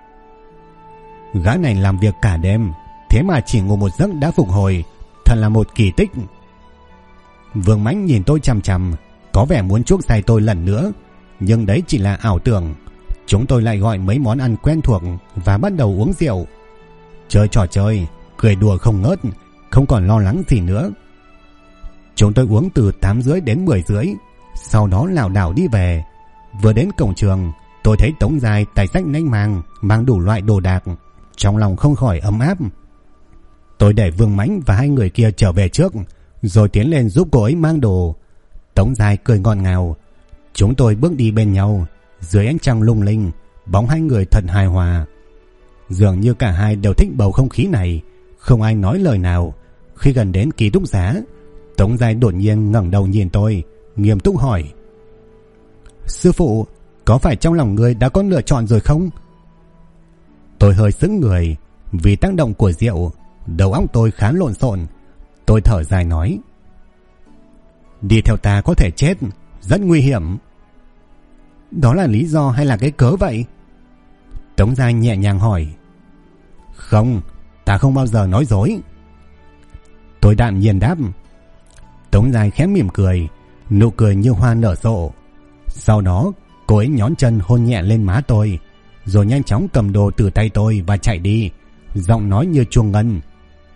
Gã này làm việc cả đêm, thế mà chỉ ngủ một giấc đã phục hồi, thật là một kỳ tích. Vương Mãnh nhìn tôi chằm chằm, có vẻ muốn chuốc say tôi lần nữa, nhưng đấy chỉ là ảo tưởng. Chúng tôi lại gọi mấy món ăn quen thuộc và bắt đầu uống rượu, chơi trò chơi, cười đùa không ngớt, không còn lo lắng gì nữa. Chúng tôi uống từ 8:30 đến 10:30, sau đó lảo đảo đi về. Vừa đến cổng trường, tôi thấy Tống Giai tay xách nách mang đủ loại đồ đạc, trong lòng không khỏi ấm áp. Tôi để Vương Mãnh và hai người kia trở về trước, rồi tiến lên giúp cô ấy mang đồ. Tống Giai cười ngọt ngào. Chúng tôi bước đi bên nhau, dưới ánh trăng lung linh, bóng hai người thật hài hòa. Dường như cả hai đều thích bầu không khí này, không ai nói lời nào. Khi gần đến ký túc xá, Tống Giai đột nhiên ngẩng đầu nhìn tôi, nghiêm túc hỏi: Sư phụ, có phải trong lòng người đã có lựa chọn rồi không? Tôi hơi sững người, vì tác động của rượu, đầu óc tôi khá lộn xộn. Tôi thở dài nói: Đi theo ta có thể chết, rất nguy hiểm. Đó là lý do hay là cái cớ vậy? Tống Giai nhẹ nhàng hỏi. Không, ta không bao giờ nói dối. Tôi đạm nhiên đáp. Tống Giai khẽ mỉm cười, nụ cười như hoa nở rộ. Sau đó cô ấy nhón chân hôn nhẹ lên má tôi, rồi nhanh chóng cầm đồ từ tay tôi và chạy đi, giọng nói như chuông ngân.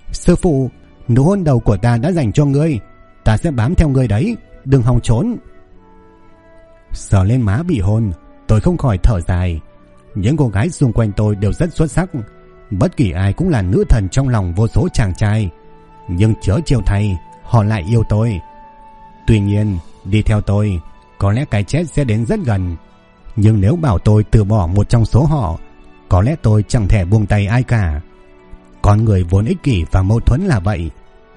Sư phụ, nụ hôn đầu của ta đã dành cho ngươi, ta sẽ bám theo ngươi đấy, đừng hòng trốn. Sờ lên má bị hôn, tôi không khỏi thở dài. Những cô gái xung quanh tôi đều rất xuất sắc, bất kỳ ai cũng là nữ thần trong lòng vô số chàng trai. Nhưng chớ trêu thay, họ lại yêu tôi. Tuy nhiên, đi theo tôi, có lẽ cái chết sẽ đến rất gần. Nhưng nếu bảo tôi từ bỏ một trong số họ, có lẽ tôi chẳng thể buông tay ai cả. Con người vốn ích kỷ và mâu thuẫn là vậy.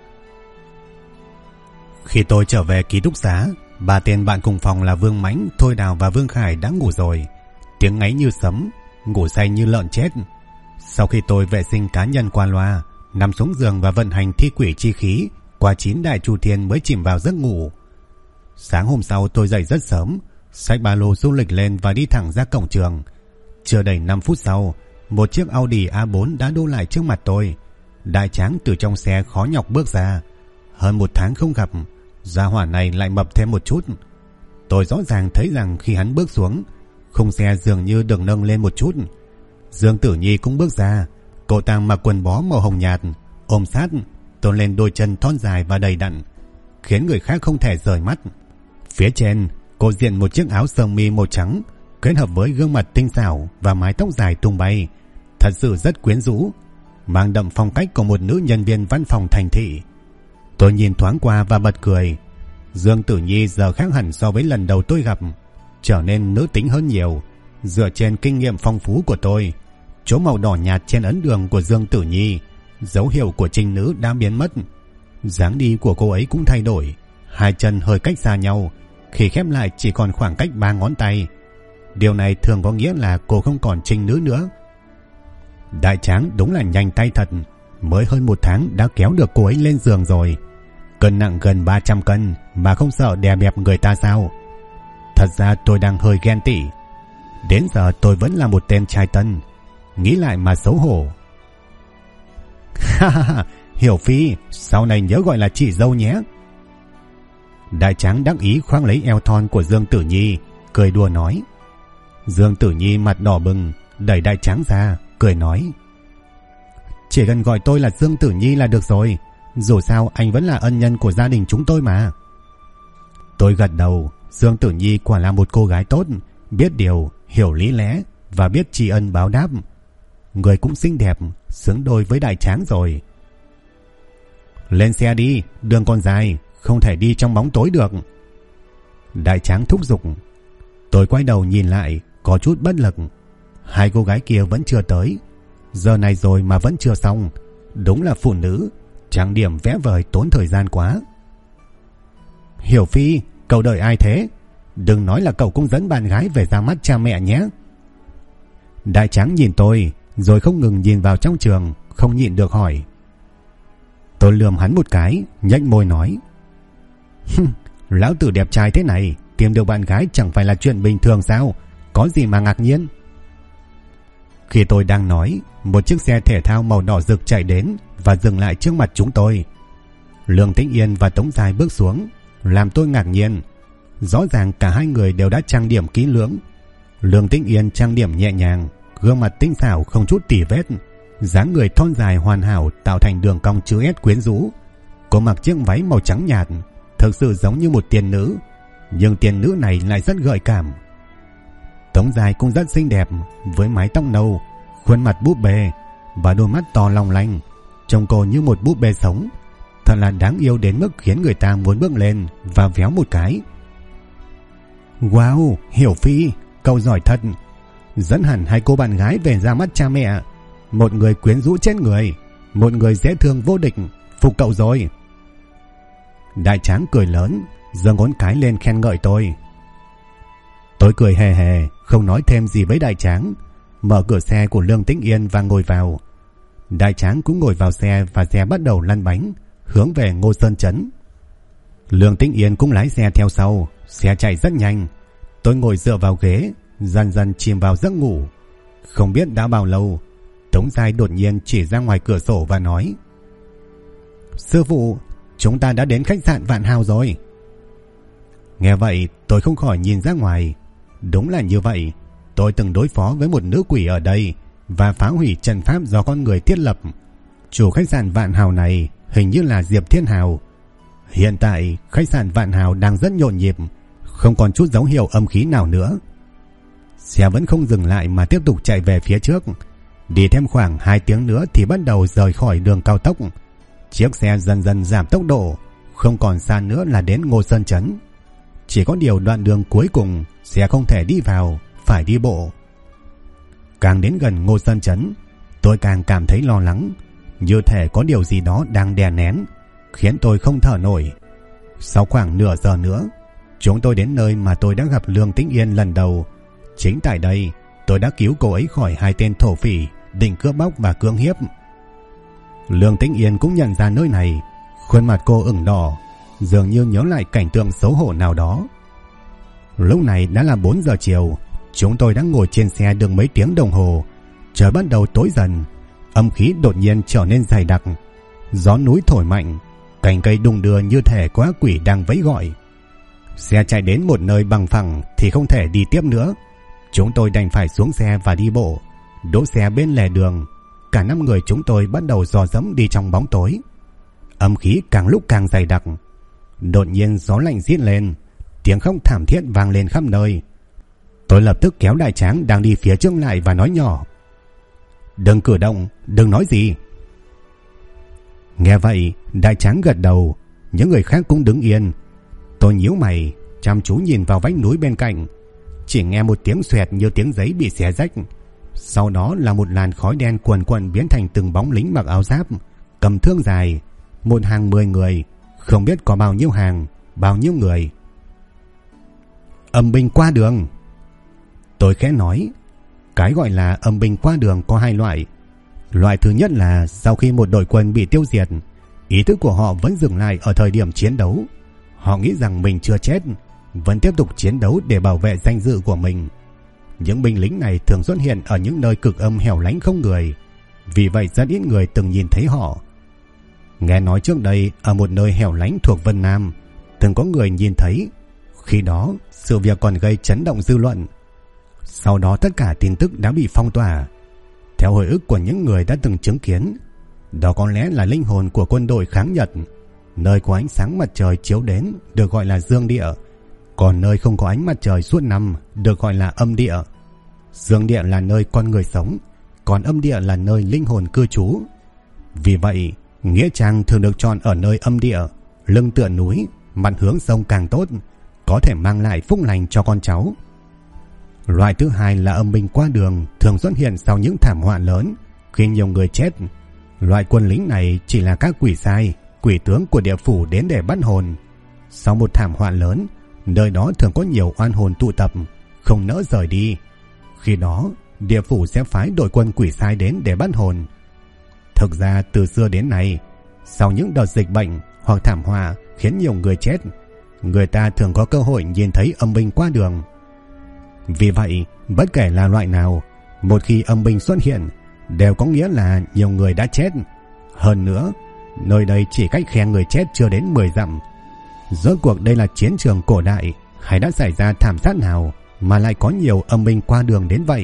Khi tôi trở về ký túc xá, ba tên bạn cùng phòng là Vương Mãnh, Thôi Đào và Vương Khải đã ngủ rồi. Tiếng ngáy như sấm, ngủ say như lợn chết. Sau khi tôi vệ sinh cá nhân qua loa, nằm xuống giường và vận hành thi quỷ chi khí, qua 9 đại chu thiên mới chìm vào giấc ngủ. Sáng hôm sau tôi dậy rất sớm, xách ba lô du lịch lên và đi thẳng ra cổng trường. Chưa đầy 5 phút sau, một chiếc Audi A4 đã đỗ lại trước mặt tôi. Đại Tráng từ trong xe khó nhọc bước ra. Hơn 1 tháng không gặp, gia hỏa này lại mập thêm một chút. Tôi rõ ràng thấy rằng khi hắn bước xuống, khung xe dường như được nâng lên một chút. Dương Tử Nhi cũng bước ra. Cô ta mặc quần bó màu hồng nhạt, ôm sát, tôn lên đôi chân thon dài và đầy đặn, khiến người khác không thể rời mắt. Phía trên, cô diện một chiếc áo sơ mi màu trắng, kết hợp với gương mặt tinh xảo và mái tóc dài tung bay, thật sự rất quyến rũ, mang đậm phong cách của một nữ nhân viên văn phòng thành thị. Tôi nhìn thoáng qua và bật cười. Dương Tử Nhi giờ khác hẳn so với lần đầu tôi gặp, trở nên nữ tính hơn nhiều. Dựa trên kinh nghiệm phong phú của tôi, chỗ màu đỏ nhạt trên ấn đường của Dương Tử Nhi, dấu hiệu của trinh nữ đã biến mất. Dáng đi của cô ấy cũng thay đổi, hai chân hơi cách xa nhau, khi khép lại chỉ còn khoảng cách 3 ngón tay. Điều này thường có nghĩa là cô không còn trinh nữ nữa. Đại Tráng đúng là nhanh tay thật, mới hơn 1 tháng đã kéo được cô ấy lên giường rồi. Cân nặng gần 300 cân mà không sợ đè bẹp người ta sao? Thật ra tôi đang hơi ghen tị. Đến giờ tôi vẫn là một tên trai tân, nghĩ lại mà xấu hổ. Ha ha ha, Hiểu Phi, sau này nhớ gọi là chị dâu nhé. Đại Tráng đắc ý khoác lấy eo thon của Dương Tử Nhi, cười đùa nói. Dương Tử Nhi mặt đỏ bừng, đẩy Đại Tráng ra, cười nói. Chỉ cần gọi tôi là Dương Tử Nhi là được rồi, dù sao anh vẫn là ân nhân của gia đình chúng tôi mà. Tôi gật đầu. Dương Tử Nhi quả là một cô gái tốt, biết điều, hiểu lý lẽ và biết tri ân báo đáp. Người cũng xinh đẹp, xứng đôi với Đại Tráng rồi. Lên xe đi, đường còn dài, không thể đi trong bóng tối được. Đại Tráng thúc giục. Tôi quay đầu nhìn lại, có chút bất lực. Hai cô gái kia vẫn chưa tới. Giờ này rồi mà vẫn chưa xong. Đúng là phụ nữ, trang điểm vẽ vời tốn thời gian quá. Hiểu Phi, cậu đợi ai thế? Đừng nói là cậu cũng dẫn bạn gái về ra mắt cha mẹ nhé. Đại Tráng nhìn tôi, rồi không ngừng nhìn vào trong trường, không nhịn được hỏi. Tôi lườm hắn một cái, nhếch môi nói. Lão tử đẹp trai thế này, tìm được bạn gái chẳng phải là chuyện bình thường sao? Có gì mà ngạc nhiên? Khi tôi đang nói, một chiếc xe thể thao màu đỏ rực chạy đến và dừng lại trước mặt chúng tôi. Lương Tĩnh Yên và Tống Giai bước xuống, làm tôi ngạc nhiên. Rõ ràng cả hai người đều đã trang điểm kỹ lưỡng. Lương Tĩnh Yên trang điểm nhẹ nhàng, gương mặt tinh xảo không chút tì vết, dáng người thon dài hoàn hảo tạo thành đường cong chữ S quyến rũ. Cô mặc chiếc váy màu trắng nhạt, thực sự giống như một tiên nữ, nhưng tiên nữ này lại rất gợi cảm. Tống Giai cũng rất xinh đẹp, với mái tóc nâu, khuôn mặt búp bê và đôi mắt to long lanh, trông cô như một búp bê sống, thật là đáng yêu đến mức khiến người ta muốn bước lên và véo một cái. Wow, Hiểu Phi, cậu giỏi thật. Dẫn hẳn hai cô bạn gái về ra mắt cha mẹ. Một người quyến rũ chết người, một người dễ thương vô địch, phục cậu rồi. Đại Tráng cười lớn, giơ ngón cái lên khen ngợi tôi. Tôi cười hề hề, không nói thêm gì với Đại Tráng, mở cửa xe của Lương Tĩnh Yên và ngồi vào. Đại Tráng cũng ngồi vào xe và xe bắt đầu lăn bánh, hướng về Ngô Sơn Trấn. Lương Tĩnh Yên cũng lái xe theo sau, xe chạy rất nhanh. Tôi ngồi dựa vào ghế, dần dần chìm vào giấc ngủ. Không biết đã bao lâu, Tống Giai đột nhiên chỉ ra ngoài cửa sổ và nói. Sư phụ, chúng ta đã đến khách sạn Vạn Hào rồi. Nghe vậy, tôi không khỏi nhìn ra ngoài. Đúng là như vậy, tôi từng đối phó với một nữ quỷ ở đây và phá hủy trận pháp do con người thiết lập. Chủ khách sạn Vạn Hào này hình như là Diệp Thiên Hào. Hiện tại khách sạn Vạn Hào đang rất nhộn nhịp, không còn chút dấu hiệu âm khí nào nữa. Xe vẫn không dừng lại mà tiếp tục chạy về phía trước. Đi thêm khoảng 2 tiếng nữa thì bắt đầu rời khỏi đường cao tốc. Chiếc xe dần dần giảm tốc độ, không còn xa nữa là đến Ngô Sơn Trấn. Chỉ có điều đoạn đường cuối cùng xe không thể đi vào, phải đi bộ. Càng đến gần Ngô Sơn Trấn, tôi càng cảm thấy lo lắng, như thể có điều gì đó đang đè nén, khiến tôi không thở nổi. Sau khoảng nửa giờ nữa, chúng tôi đến nơi mà tôi đã gặp Lương Tĩnh Yên lần đầu. Chính tại đây, tôi đã cứu cô ấy khỏi 2 tên thổ phỉ định cướp bóc và cưỡng hiếp. Lương Tĩnh Yên cũng nhận ra nơi này, khuôn mặt cô ửng đỏ, dường như nhớ lại cảnh tượng xấu hổ nào đó. Lúc này đã là 4 giờ chiều, chúng tôi đã ngồi trên xe được mấy tiếng đồng hồ. Trời bắt đầu tối dần, âm khí đột nhiên trở nên dày đặc, gió núi thổi mạnh, cành cây đung đưa như thể có ác quỷ đang vẫy gọi. Xe chạy đến một nơi bằng phẳng thì không thể đi tiếp nữa. Chúng tôi đành phải xuống xe và đi bộ, đỗ xe bên lề đường. Cả 5 người chúng tôi bắt đầu dò dẫm đi trong bóng tối. Âm khí càng lúc càng dày đặc. Đột nhiên gió lạnh rít lên, tiếng khóc thảm thiết vang lên khắp nơi. Tôi lập tức kéo Đại Tráng đang đi phía trước lại và nói nhỏ: "Đừng cử động, đừng nói gì." Nghe vậy, Đại Tráng gật đầu, những người khác cũng đứng yên. Tôi nhíu mày, chăm chú nhìn vào vách núi bên cạnh. Chỉ nghe một tiếng xoẹt như tiếng giấy bị xé rách. Sau đó là một làn khói đen cuồn cuộn biến thành từng bóng lính mặc áo giáp, cầm thương dài, một hàng 10 người, không biết có bao nhiêu hàng, bao nhiêu người. Âm binh qua đường. Tôi khẽ nói, cái gọi là âm binh qua đường có 2 loại. Loại thứ nhất là sau khi một đội quân bị tiêu diệt, ý thức của họ vẫn dừng lại ở thời điểm chiến đấu. Họ nghĩ rằng mình chưa chết, vẫn tiếp tục chiến đấu để bảo vệ danh dự của mình. Những binh lính này thường xuất hiện ở những nơi cực âm hẻo lánh không người, vì vậy rất ít người từng nhìn thấy họ. Nghe nói trước đây ở một nơi hẻo lánh thuộc Vân Nam từng có người nhìn thấy. Khi đó sự việc còn gây chấn động dư luận. Sau đó tất cả tin tức đã bị phong tỏa. Theo hồi ức của những người đã từng chứng kiến, đó có lẽ là linh hồn của quân đội kháng Nhật. Nơi có ánh sáng mặt trời chiếu đến được gọi là dương địa, còn nơi không có ánh mặt trời suốt năm được gọi là âm địa. Dương địa là nơi con người sống, còn âm địa là nơi linh hồn cư trú. Vì vậy, nghĩa trang thường được chọn ở nơi âm địa, lưng tựa núi, mặt hướng sông càng tốt, có thể mang lại phúc lành cho con cháu. Loại thứ hai là âm binh qua đường, thường xuất hiện sau những thảm họa lớn, khi nhiều người chết. Loại quân lính này chỉ là các quỷ sai, quỷ tướng của địa phủ đến để bắt hồn. Sau một thảm họa lớn, nơi đó thường có nhiều oan hồn tụ tập, không nỡ rời đi. Khi đó, địa phủ sẽ phái đội quân quỷ sai đến để bắt hồn. Thực ra từ xưa đến nay, sau những đợt dịch bệnh hoặc thảm họa khiến nhiều người chết, người ta thường có cơ hội nhìn thấy âm binh qua đường. Vì vậy, bất kể là loại nào, một khi âm binh xuất hiện, đều có nghĩa là nhiều người đã chết. Hơn nữa, nơi đây chỉ cách khe người chết chưa đến 10 dặm. Rốt cuộc đây là chiến trường cổ đại hay đã xảy ra thảm sát nào mà lại có nhiều âm binh qua đường đến vậy?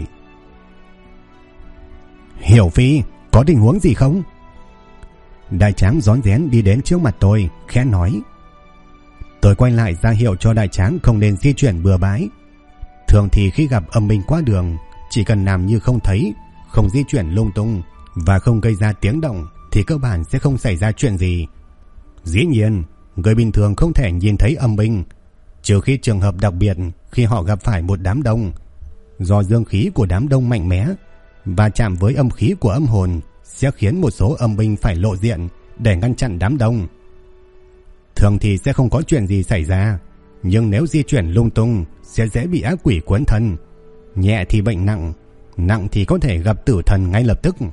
Hiểu Phi, có tình huống gì không? Đại Tráng rón rén đi đến trước mặt tôi, khẽ nói. Tôi quay lại ra hiệu cho Đại Tráng không nên di chuyển bừa bãi. Thường thì khi gặp âm binh qua đường, chỉ cần làm như không thấy, không di chuyển lung tung và không gây ra tiếng động thì cơ bản sẽ không xảy ra chuyện gì. Dĩ nhiên, người bình thường không thể nhìn thấy âm binh, trừ khi trường hợp đặc biệt khi họ gặp phải một đám đông. Do dương khí của đám đông mạnh mẽ và chạm với âm khí của âm hồn sẽ khiến một số âm binh phải lộ diện để ngăn chặn đám đông. Thường thì sẽ không có chuyện gì xảy ra, nhưng nếu di chuyển lung tung sẽ dễ bị ác quỷ cuốn thân. Nhẹ thì bệnh nặng, nặng thì có thể gặp tử thần ngay lập tức.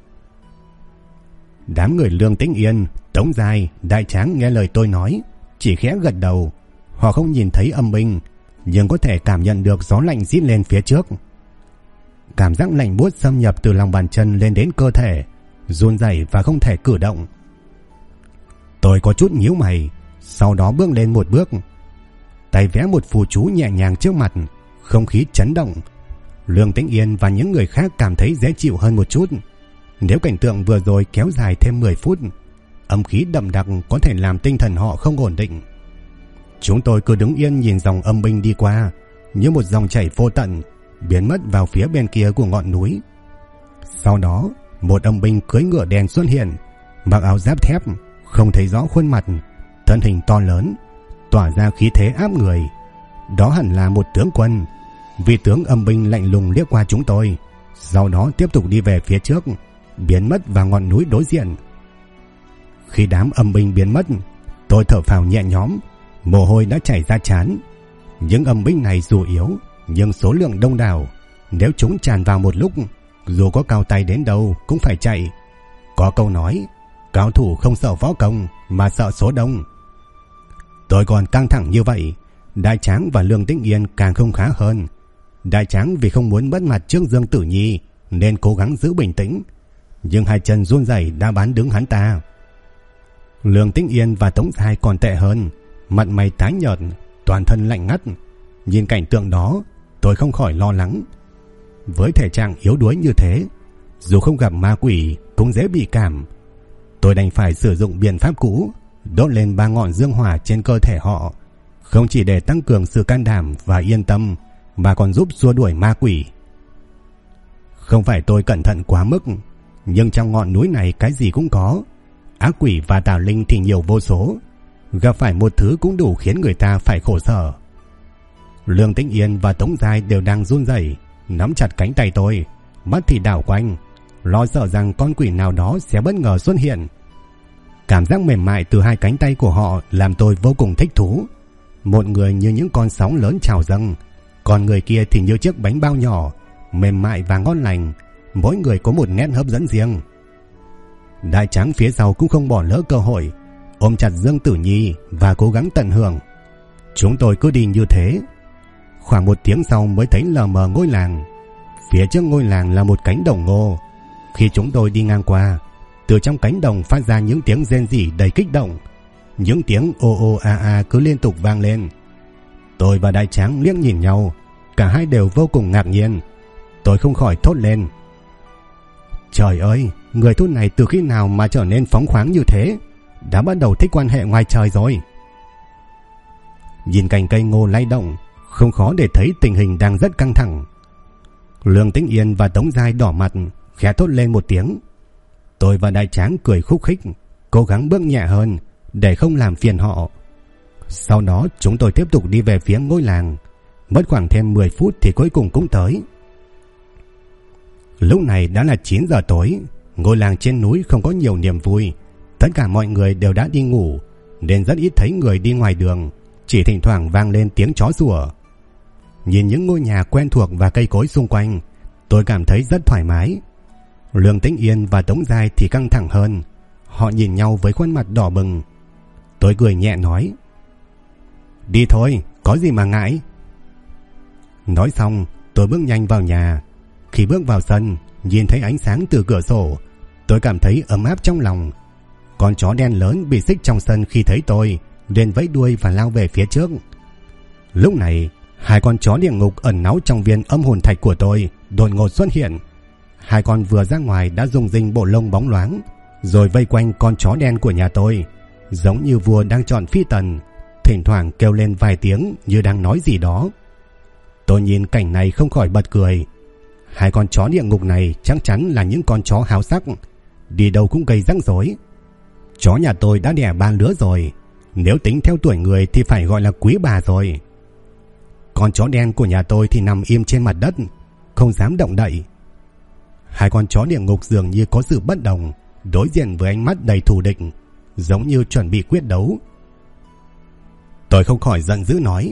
Đám người Lương Tĩnh Yên, Tống Giai, Đại Tráng nghe lời tôi nói, chỉ khẽ gật đầu. Họ không nhìn thấy âm binh, nhưng có thể cảm nhận được gió lạnh rít lên phía trước. Cảm giác lạnh buốt xâm nhập từ lòng bàn chân lên đến cơ thể, run rẩy và không thể cử động. Tôi có chút nhíu mày, sau đó bước lên một bước, tay vẽ một phù chú nhẹ nhàng trước mặt. Không khí chấn động. Lương Tĩnh Yên và những người khác cảm thấy dễ chịu hơn một chút. Nếu cảnh tượng vừa rồi kéo dài thêm 10 phút, âm khí đậm đặc có thể làm tinh thần họ không ổn định. Chúng tôi cứ đứng yên nhìn dòng âm binh đi qua, như một dòng chảy vô tận, biến mất vào phía bên kia của ngọn núi. Sau đó, một âm binh cưỡi ngựa đen xuất hiện, mặc áo giáp thép, không thấy rõ khuôn mặt, thân hình to lớn, tỏa ra khí thế áp người. Đó hẳn là một tướng quân. Vị tướng âm binh lạnh lùng liếc qua chúng tôi, sau đó tiếp tục đi về phía trước, biến mất vào ngọn núi đối diện. Khi đám âm binh biến mất, tôi thở phào nhẹ nhõm, mồ hôi đã chảy ra trán. Những âm binh này dù yếu, nhưng số lượng đông đảo. Nếu chúng tràn vào một lúc, dù có cao tay đến đâu cũng phải chạy. Có câu nói, cao thủ không sợ võ công mà sợ số đông. Tôi còn căng thẳng như vậy, Đại Tráng và Lương Tĩnh Yên càng không khá hơn. Đại Tráng vì không muốn mất mặt trước Dương Tử Nhi nên cố gắng giữ bình tĩnh, nhưng hai chân run rẩy đã bán đứng hắn ta. Lương Tĩnh Yên và Tống Giai còn tệ hơn, mặt mày tái nhợt, toàn thân lạnh ngắt. Nhìn cảnh tượng đó, tôi không khỏi lo lắng. Với thể trạng yếu đuối như thế, dù không gặp ma quỷ cũng dễ bị cảm. Tôi đành phải sử dụng biện pháp cũ, đốt lên 3 ngọn dương hỏa trên cơ thể họ, không chỉ để tăng cường sự can đảm và yên tâm, mà còn giúp xua đuổi ma quỷ. Không phải tôi cẩn thận quá mức, nhưng trong ngọn núi này cái gì cũng có. Ác quỷ và tà linh thì nhiều vô số, gặp phải một thứ cũng đủ khiến người ta phải khổ sở. Lương Tĩnh Yên và Tống Giai đều đang run rẩy, nắm chặt cánh tay tôi, mắt thì đảo quanh, lo sợ rằng con quỷ nào đó sẽ bất ngờ xuất hiện. Cảm giác mềm mại từ hai cánh tay của họ làm tôi vô cùng thích thú. Một người như những con sóng lớn trào dâng, còn người kia thì như chiếc bánh bao nhỏ, mềm mại và ngon lành, mỗi người có một nét hấp dẫn riêng. Đại Tráng phía sau cũng không bỏ lỡ cơ hội, ôm chặt Dương Tử Nhi và cố gắng tận hưởng. Chúng tôi cứ đi như thế. Khoảng 1 tiếng sau mới thấy lờ mờ ngôi làng. Phía trước ngôi làng là một cánh đồng ngô. Khi chúng tôi đi ngang qua, từ trong cánh đồng phát ra những tiếng rên rỉ đầy kích động. Những tiếng ô ô a a cứ liên tục vang lên. Tôi và Đại Tráng liếc nhìn nhau, cả hai đều vô cùng ngạc nhiên. Tôi không khỏi thốt lên: trời ơi, người thôn này từ khi nào mà trở nên phóng khoáng như thế, đã bắt đầu thích quan hệ ngoài trời rồi. Nhìn cành cây ngô lay động, không khó để thấy tình hình đang rất căng thẳng. Lương Tĩnh Yên và Tống Giai đỏ mặt, khẽ thốt lên một tiếng. Tôi và Đại Tráng cười khúc khích, cố gắng bước nhẹ hơn để không làm phiền họ. Sau đó chúng tôi tiếp tục đi về phía ngôi làng. Mất khoảng thêm 10 phút thì cuối cùng cũng tới. Lúc này đã là 9 giờ tối. Ngôi làng trên núi không có nhiều niềm vui. Tất cả mọi người đều đã đi ngủ, nên rất ít thấy người đi ngoài đường, chỉ thỉnh thoảng vang lên tiếng chó sủa. Nhìn những ngôi nhà quen thuộc và cây cối xung quanh, tôi cảm thấy rất thoải mái. Lương Tĩnh Yên và Tống Giai thì căng thẳng hơn. Họ nhìn nhau với khuôn mặt đỏ bừng. Tôi cười nhẹ nói: đi thôi, có gì mà ngại. Nói xong, tôi bước nhanh vào nhà. Khi bước vào sân, nhìn thấy ánh sáng từ cửa sổ, tôi cảm thấy ấm áp trong lòng. Con chó đen lớn bị xích trong sân khi thấy tôi, liền vẫy đuôi và lao về phía trước. Lúc này, 2 con chó địa ngục ẩn náu trong viên âm hồn thạch của tôi đột ngột xuất hiện. 2 con vừa ra ngoài đã rung rinh bộ lông bóng loáng, rồi vây quanh con chó đen của nhà tôi, giống như vua đang chọn phi tần, thỉnh thoảng kêu lên vài tiếng như đang nói gì đó. Tôi nhìn cảnh này không khỏi bật cười. 2 con chó địa ngục này chắc chắn là những con chó háo sắc, đi đâu cũng gây rắc rối. Chó nhà tôi đã đẻ 3 lứa rồi, nếu tính theo tuổi người thì phải gọi là quý bà rồi. Con chó đen của nhà tôi thì nằm im trên mặt đất, không dám động đậy. 2 con chó địa ngục dường như có sự bất đồng, đối diện với ánh mắt đầy thù địch, giống như chuẩn bị quyết đấu. Tôi không khỏi giận dữ nói: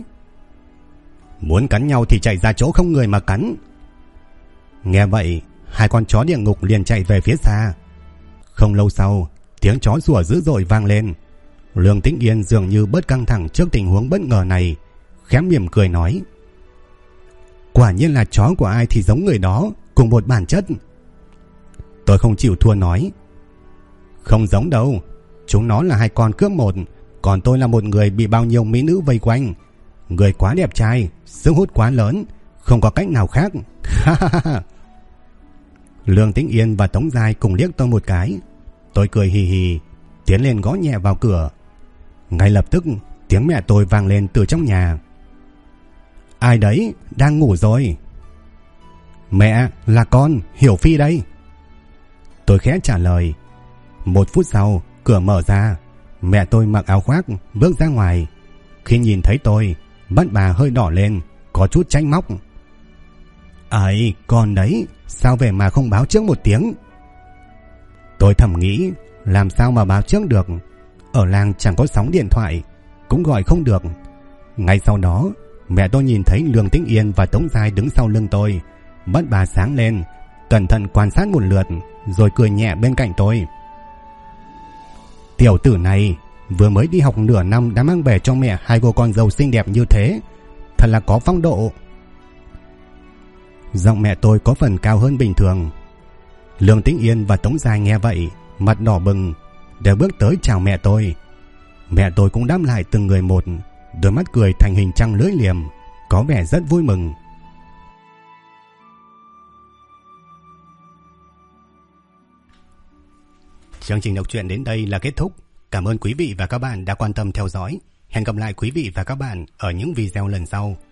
muốn cắn nhau thì chạy ra chỗ không người mà cắn. Nghe vậy, 2 con chó địa ngục liền chạy về phía xa. Không lâu sau, tiếng chó sủa dữ dội vang lên. Lương Tĩnh Yên dường như bớt căng thẳng trước tình huống bất ngờ này, khẽ mỉm cười nói: quả nhiên là chó của ai thì giống người đó, cùng một bản chất. Tôi không chịu thua nói: không giống đâu, chúng nó là 2 con cướp một, còn tôi là một người bị bao nhiêu mỹ nữ vây quanh. Người quá đẹp trai, sức hút quá lớn, không có cách nào khác. Lương Tĩnh Yên và Tống Giai cùng liếc tôi một cái. Tôi cười hì hì, tiến lên gõ nhẹ vào cửa. Ngay lập tức tiếng mẹ tôi vang lên từ trong nhà. Ai đấy, đang ngủ rồi? Mẹ, là con, Hiểu Phi đây. Tôi khẽ trả lời. 1 phút sau, cửa mở ra. Mẹ tôi mặc áo khoác bước ra ngoài. Khi nhìn thấy tôi, mắt bà hơi đỏ lên, có chút trách móc. Ấy, con đấy, sao về mà không báo trước một tiếng? Tôi thầm nghĩ, làm sao mà báo trước được? Ở làng chẳng có sóng điện thoại, cũng gọi không được. Ngay sau đó, mẹ tôi nhìn thấy Lương Tĩnh Yên và Tống Giai đứng sau lưng tôi. Mắt bà sáng lên, cẩn thận quan sát một lượt, rồi cười nhẹ bên cạnh tôi. Tiểu tử này vừa mới đi học nửa năm đã mang về cho mẹ 2 cô con dâu xinh đẹp như thế, thật là có phong độ. Giọng mẹ tôi có phần cao hơn bình thường. Lương Tĩnh Yên và Tống Giai nghe vậy, mặt đỏ bừng, đều bước tới chào mẹ tôi. Mẹ tôi cũng đáp lại từng người một, đôi mắt cười thành hình trăng lưỡi liềm, có vẻ rất vui mừng. Chương trình đọc truyện đến đây là kết thúc. Cảm ơn quý vị và các bạn đã quan tâm theo dõi. Hẹn gặp lại quý vị và các bạn ở những video lần sau.